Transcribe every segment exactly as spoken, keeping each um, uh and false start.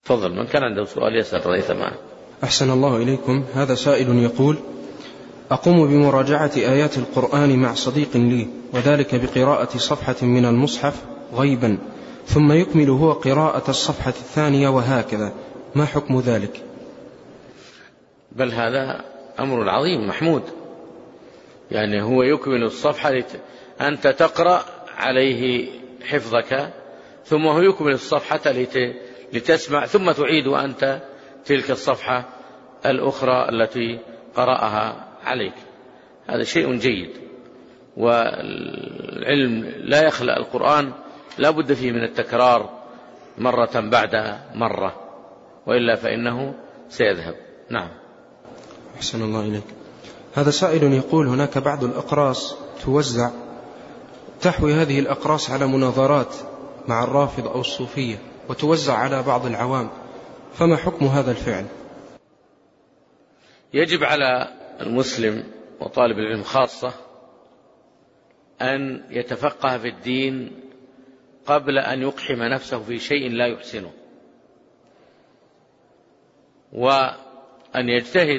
تفضل، من كان عنده سؤال يسأل رئيس معه. أحسن الله إليكم. هذا سائل يقول: أقوم بمراجعة آيات القرآن مع صديق لي، وذلك بقراءة صفحة من المصحف غيبا، ثم يكمل هو قراءة الصفحة الثانية وهكذا، ما حكم ذلك؟ بل هذا أمر عظيم محمود، يعني هو يكمل الصفحة لت... أنت تقرأ عليه حفظك، ثم هو يكمل الصفحة لت... لتسمع، ثم تعيد أنت تلك الصفحة الأخرى التي قرأها عليك. هذا شيء جيد، والعلم لا يخلق القرآن لا بد فيه من التكرار مرة بعد مرة، وإلا فإنه سيذهب. نعم. أحسن الله إليك. هذا سائل يقول: هناك بعض الأقراص توزع، تحوي هذه الأقراص على مناظرات مع الرافض أو الصوفية، وتوزع على بعض العوام، فما حكم هذا الفعل؟ يجب على المسلم وطالب العلم خاصة أن يتفقه في الدين قبل أن يقحم نفسه في شيء لا يحسنه، وأن يجتهد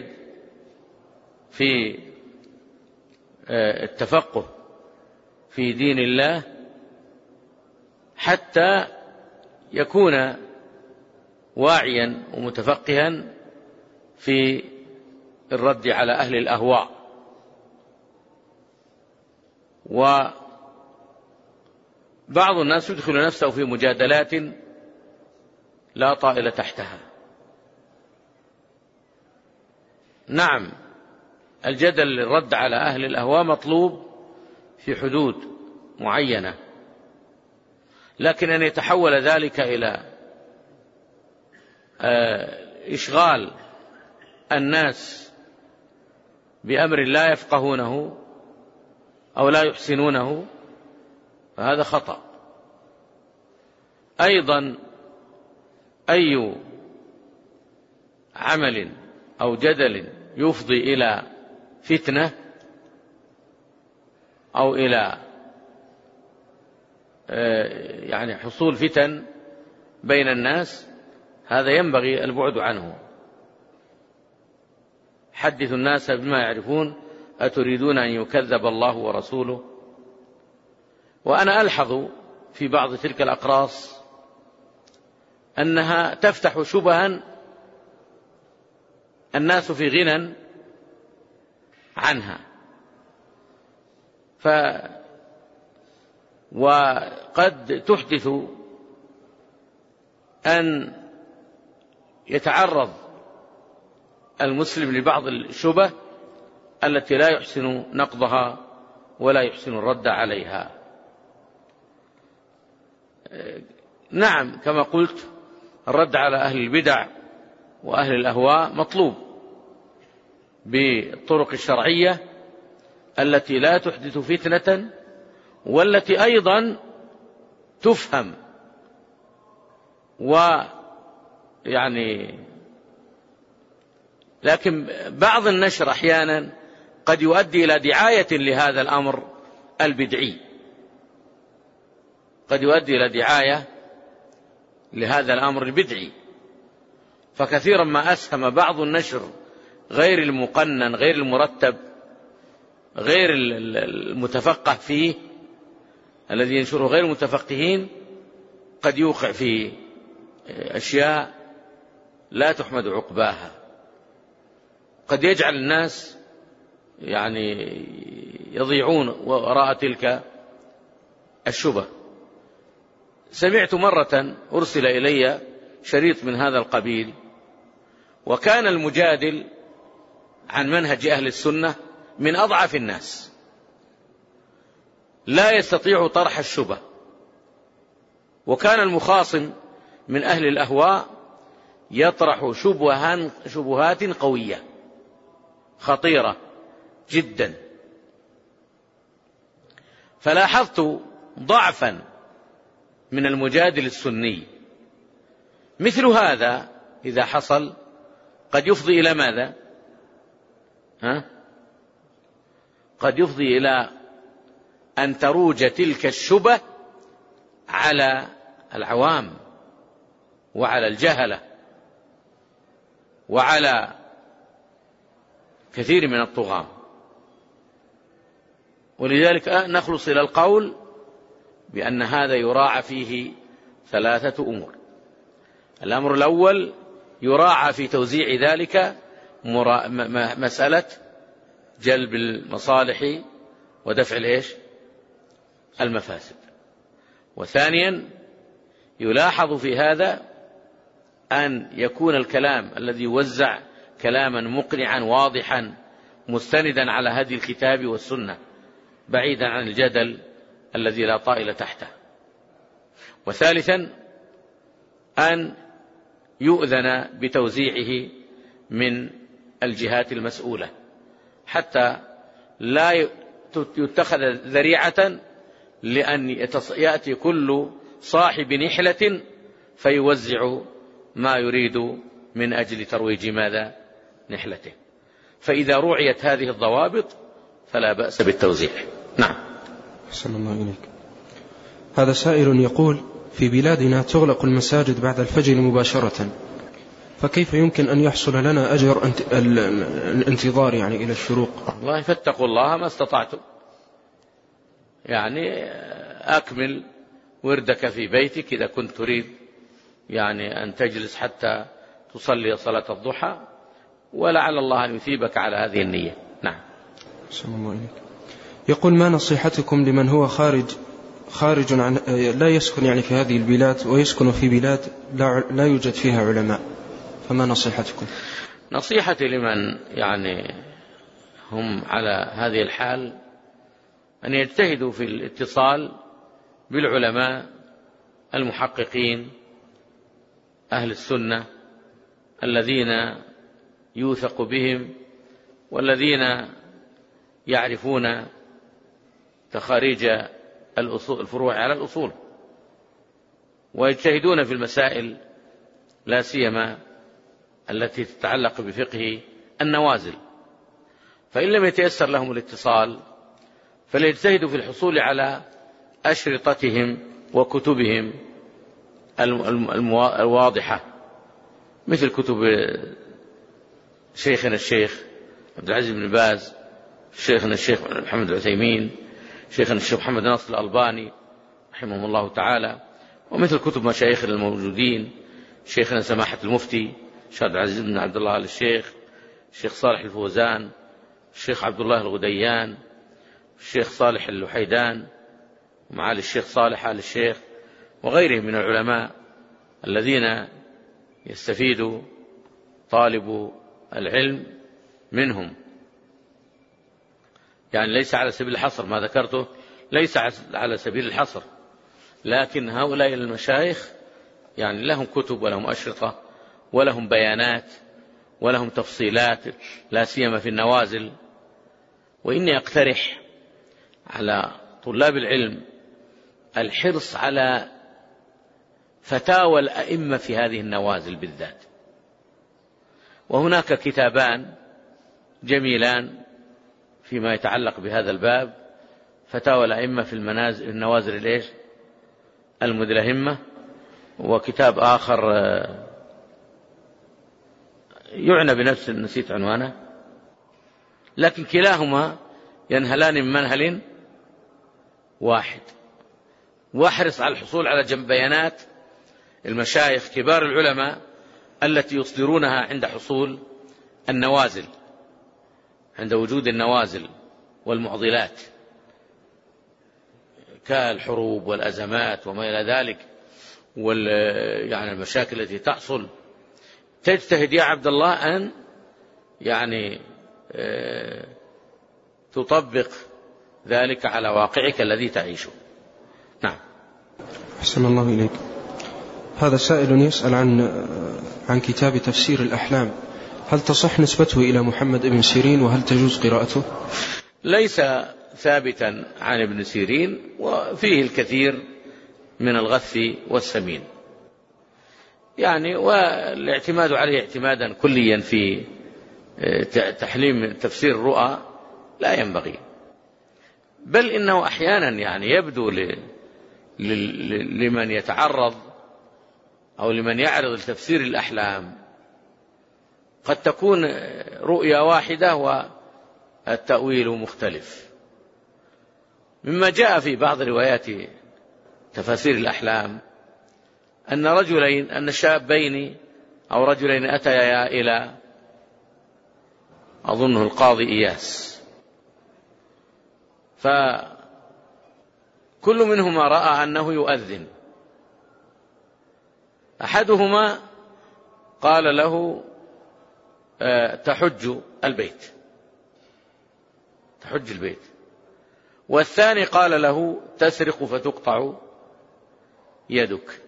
في التفقه في دين الله حتى يكون واعيا ومتفقها في الرد على أهل الأهواء. وبعض الناس يدخل نفسه في مجادلات لا طائل تحتها. نعم، الجدل للرد على أهل الأهواء مطلوب في حدود معينة، لكن أن يتحول ذلك إلى إشغال الناس بأمر لا يفقهونه أو لا يحسنونه فهذا خطأ. أيضا أي عمل أو جدل يفضي إلى فتنة أو إلى يعني حصول فتن بين الناس هذا ينبغي البعد عنه. حدثوا الناس بما يعرفون أتريدون أن يكذب الله ورسوله. وأنا ألحظ في بعض تلك الأقراص أنها تفتح شبها الناس في غنى عنها، ف وقد تحدث أن يتعرض المسلم لبعض الشبه التي لا يحسن نقضها ولا يحسن الرد عليها. نعم، كما قلت الرد على أهل البدع وأهل الأهواء مطلوب بالطرق الشرعية التي لا تحدث فتنة، والتي أيضا تفهم ويعني لكن بعض النشر أحيانا قد يؤدي إلى دعاية لهذا الأمر البدعي، قد يؤدي إلى دعاية لهذا الأمر البدعي. فكثيرا ما أسهم بعض النشر غير المقنن غير المرتب غير المتفقه فيه، الذي ينشره غير المتفقهين، قد يوقع في أشياء لا تحمد عقباها، قد يجعل الناس يعني يضيعون وراء تلك الشبه. سمعت مرة أرسل إلي شريط من هذا القبيل، وكان المجادل عن منهج أهل السنة من أضعف الناس، لا يستطيع طرح الشبه، وكان المخاصم من أهل الأهواء يطرح شبهات قوية خطيرة جدا. فلاحظت ضعفا من المجادل السني. مثل هذا إذا حصل قد يفضي إلى ماذا؟ ها؟ قد يفضي إلى أن تروج تلك الشبه على العوام وعلى الجهلة وعلى كثير من الطغاة. ولذلك نخلص إلى القول بأن هذا يراعى فيه ثلاثة أمور. الأمر الأول يراعى في توزيع ذلك مسألة جلب المصالح ودفع الإيش؟ المفاسد. وثانيا يلاحظ في هذا أن يكون الكلام الذي يوزع كلاما مقنعا واضحا مستندا على هدي الكتاب والسنة بعيدا عن الجدل الذي لا طائل تحته. وثالثا أن يؤذن بتوزيعه من الجهات المسؤولة حتى لا يتخذ ذريعة لأن يأتي كل صاحب نحلة فيوزع ما يريد من أجل ترويج ماذا؟ نحلته. فإذا رعيت هذه الضوابط فلا بأس بالتوزيع. نعم. أحسن الله إليك. هذا سائل يقول: في بلادنا تغلق المساجد بعد الفجر مباشرة، فكيف يمكن أن يحصل لنا أجر الانتظار يعني إلى الشروق؟ والله فاتقوا الله ما استطعتم، يعني أكمل وردك في بيتك إذا كنت تريد يعني أن تجلس حتى تصلي صلاة الضحى، ولعل الله أن يثيبك على هذه النية. نعم. أحسن الله إليك. يقول: ما نصيحتكم لمن هو خارج خارج عن لا يسكن يعني في هذه البلاد ويسكن في بلاد لا, لا يوجد فيها علماء، فما نصيحتكم؟ نصيحتي لمن يعني هم على هذه الحال أن يجتهدوا في الاتصال بالعلماء المحققين أهل السنة الذين يوثق بهم والذين يعرفون تخاريج الأصول الفروع على الأصول، ويجتهدون في المسائل لا سيما التي تتعلق بفقه النوازل. فإن لم يتيسر لهم الاتصال فليجتهدوا في الحصول على أشرطتهم وكتبهم الواضحة، مثل كتب شيخنا الشيخ عبد العزيز بن باز، شيخنا الشيخ محمد العثيمين، شيخنا الشيخ محمد ناصر الألباني رحمه الله تعالى، ومثل كتب مشايخنا الموجودين، شيخنا سماحة المفتي الشيخ عبد العزيز بن عبد الله آل الشيخ، الشيخ صالح الفوزان، الشيخ عبد الله الغديان، الشيخ صالح اللحيدان، ومعالي الشيخ صالح آل الشيخ، وغيرهم من العلماء الذين يستفيد طالب العلم منهم. يعني ليس على سبيل الحصر ما ذكرته، ليس على سبيل الحصر، لكن هؤلاء المشايخ يعني لهم كتب ولهم أشرطة ولهم بيانات ولهم تفصيلات لا سيما في النوازل. وإني أقترح على طلاب العلم الحرص على فتاوى الأئمة في هذه النوازل بالذات. وهناك كتابان جميلان فيما يتعلق بهذا الباب: فتاوى الأئمة في المنازل النوازل الإيش المدلهمة، وكتاب آخر يعنى بنفس نسيت عنوانه، لكن كلاهما ينهلان من منهل واحد. واحرص على الحصول على جنب بيانات المشايخ كبار العلماء التي يصدرونها عند حصول النوازل، عند وجود النوازل والمعضلات كالحروب والأزمات وما إلى ذلك، وال يعني المشاكل التي تحصل. تجتهد يا عبد الله أن يعني تطبق ذلك على واقعك الذي تعيشه. نعم. أحسن الله إليك. هذا سائل يسأل عن عن كتاب تفسير الأحلام، هل تصح نسبته إلى محمد بن سيرين وهل تجوز قراءته؟ ليس ثابتا عن ابن سيرين، وفيه الكثير من الغث والسمين، يعني والاعتماد عليه اعتمادا كليا في تحليم تفسير الرؤى لا ينبغي، بل إنه أحيانا يعني يبدو لمن يتعرض أو لمن يعرض لتفسير الأحلام قد تكون رؤيا واحدة والتأويل مختلف. مما جاء في بعض روايات تفاسير الأحلام أن رجلين أن شابين أو رجلين أتيا إلى أظنه القاضي إياس، فكل منهما رأى أنه يؤذن. أحدهما قال له تحج البيت تحج البيت والثاني قال له تسرق فتقطع يدك.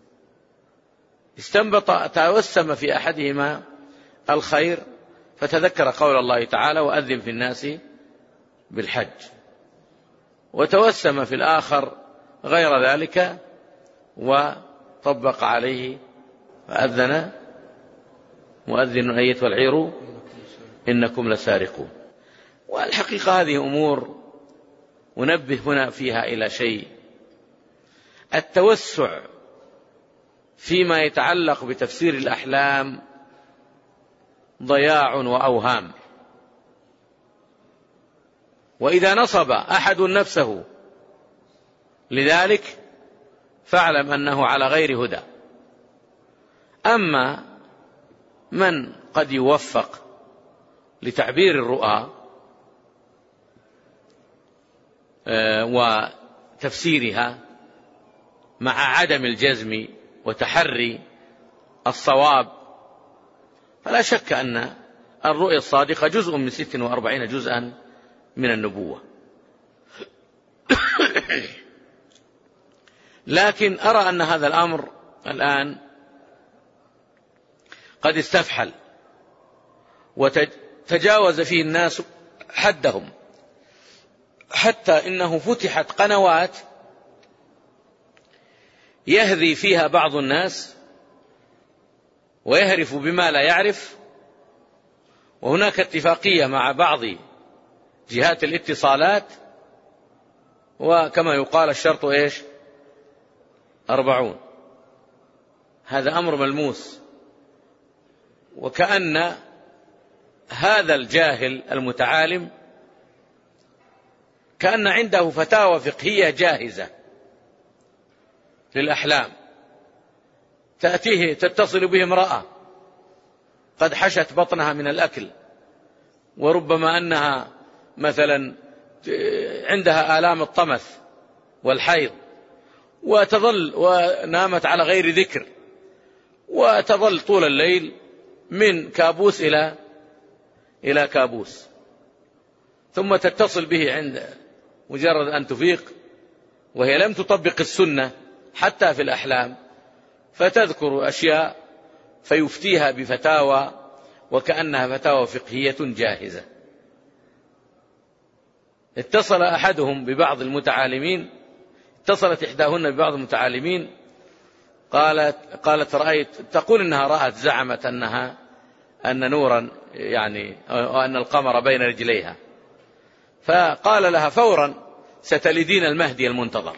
استنبط توسم في أحدهما الخير فتذكر قول الله تعالى وأذن في الناس بالحج، وتوسم في الآخر غير ذلك وطبق عليه فأذن مؤذن أيتها العير إنكم لسارقون. والحقيقة هذه أمور ونبه هنا فيها إلى شيء: التوسع فيما يتعلق بتفسير الأحلام ضياع وأوهام، وإذا نصب أحد نفسه لذلك فاعلم أنه على غير هدى. أما من قد يوفق لتعبير الرؤى وتفسيرها مع عدم الجزم وتحري الصواب، فلا شك أن الرؤيا الصادقة جزء من ست وأربعين جزءا من النبوة. لكن أرى أن هذا الأمر الآن قد استفحل وتجاوز فيه الناس حدهم، حتى إنه فتحت قنوات يهذي فيها بعض الناس ويهرف بما لا يعرف. وهناك اتفاقية مع بعض جهات الاتصالات، وكما يقال الشرط إيش أربعون. هذا أمر ملموس، وكأن هذا الجاهل المتعالم كأن عنده فتاوى فقهية جاهزة للأحلام، تأتيه تتصل به امرأة قد حشت بطنها من الأكل، وربما أنها مثلا عندها آلام الطمث والحيض، وتظل ونامت على غير ذكر، وتظل طول الليل من كابوس إلى إلى كابوس، ثم تتصل به عند مجرد أن تفيق وهي لم تطبق السنة حتى في الأحلام، فتذكر أشياء فيفتيها بفتاوى وكأنها فتاوى فقهية جاهزة. اتصل أحدهم ببعض المتعالمين، اتصلت إحداهن ببعض المتعالمين قالت قالت رأيت تقول إنها رأت زعمت أنها أن نورا يعني وأن القمر بين رجليها، فقال لها فورا ستلدين المهدي المنتظر.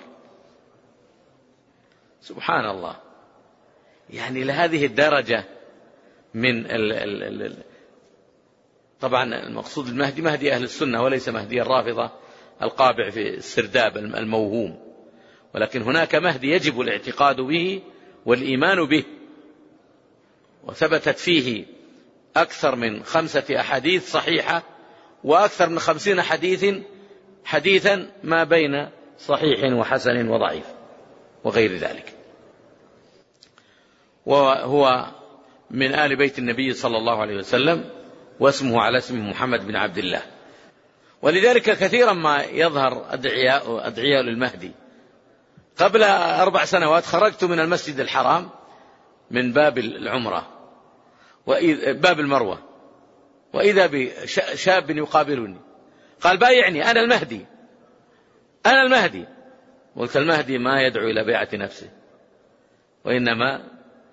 سبحان الله، يعني لهذه الدرجة من ال ال ال طبعا المقصود المهدي مهدي أهل السنة وليس مهدي الرافضة القابع في السرداب الموهوم، ولكن هناك مهدي يجب الاعتقاد به والإيمان به، وثبتت فيه أكثر من خمسة أحاديث صحيحة وأكثر من خمسين حديث حديثا ما بين صحيح وحسن وضعيف وغير ذلك، وهو من آل بيت النبي صلى الله عليه وسلم، واسمه على اسم محمد بن عبد الله. ولذلك كثيرا ما يظهر أدعياء, أدعياء للمهدي. قبل أربع سنوات خرجت من المسجد الحرام من باب العمرة باب المروة، وإذا بشاب يقابلني قال بايعني أنا المهدي أنا المهدي. قلت المهدي ما يدعو إلى بيعة نفسه، وإنما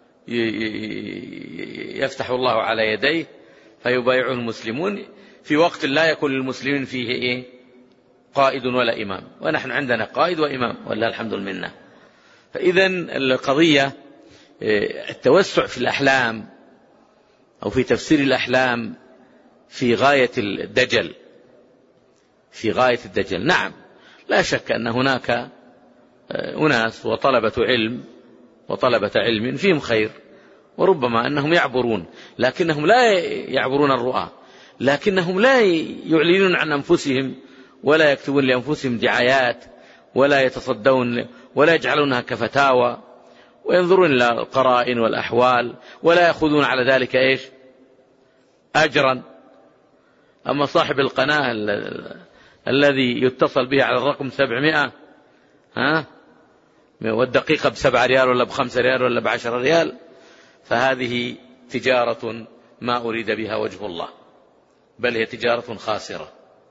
يفتح الله على يديه فيبايعه المسلمون في وقت لا يكون للمسلمين فيه إيه قائد ولا إمام، ونحن عندنا قائد وإمام والله الحمد لله. فإذا القضية التوسع في الأحلام أو في تفسير الأحلام في غاية الدجل، في غاية الدجل. نعم، لا شك أن هناك أناس وطلبة علم وطلبة علم فيهم خير، وربما أنهم يعبرون، لكنهم لا يعبرون الرؤى، لكنهم لا يعلنون عن أنفسهم ولا يكتبون لأنفسهم دعايات ولا يتصدون ولا يجعلونها كفتاوى، وينظرون إلى القرائن والأحوال ولا يأخذون على ذلك إيش أجرا. أما صاحب القناة الذي يتصل به على الرقم سبعمائة ها والدقيقة بسبع ريال ولا بخمسة ريال ولا بعشر ريال، فهذه تجارة ما أريد بها وجه الله، بل هي تجارة خاسرة.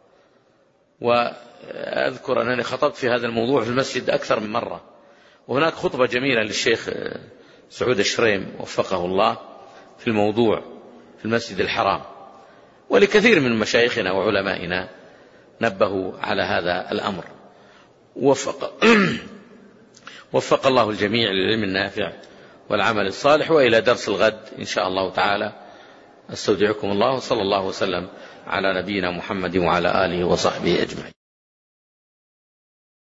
وأذكر أنني خطبت في هذا الموضوع في المسجد أكثر من مرة، وهناك خطبة جميلة للشيخ سعود الشريم وفقه الله في الموضوع في المسجد الحرام، ولكثير من مشايخنا وعلمائنا نبهوا على هذا الأمر. وفق وفق الله الجميع للعلم النافع والعمل الصالح. وإلى درس الغد إن شاء الله تعالى، استودعكم الله، وصلى الله وسلم على نبينا محمد وعلى آله وصحبه أجمعين.